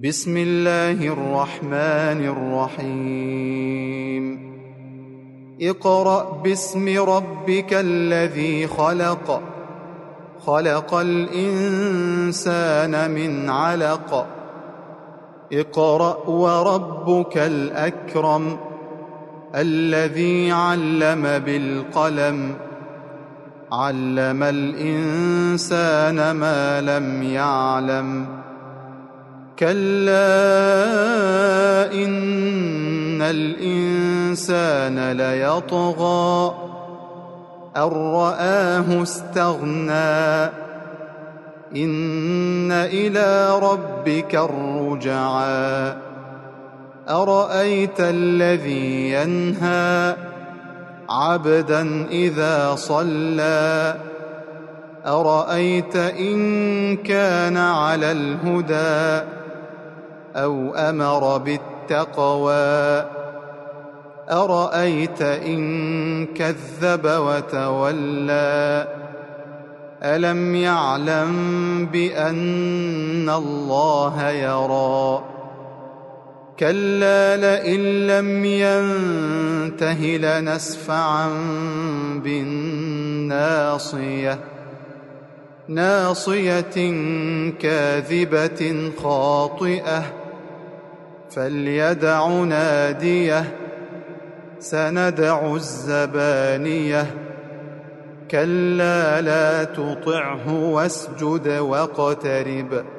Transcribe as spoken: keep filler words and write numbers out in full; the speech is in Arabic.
بسم الله الرحمن الرحيم اقرأ باسم ربك الذي خلق خلق الإنسان من علق اقرأ وربك الأكرم الذي علم بالقلم علم الإنسان ما لم يعلم كلا إن الإنسان ليطغى أن رآه استغنى إن إلى ربك الرجعى أرأيت الذي ينهى عبدا إذا صلى أرأيت إن كان على الهدى أو أمر بالتقوى أرأيت إن كذب وتولى ألم يعلم بأن الله يرى كلا لئن لم ينته لنسفعا بالناصية ناصية كاذبة خاطئة فليدع ناديه سندع الزبانية كلا لا تطعه واسجد واقترب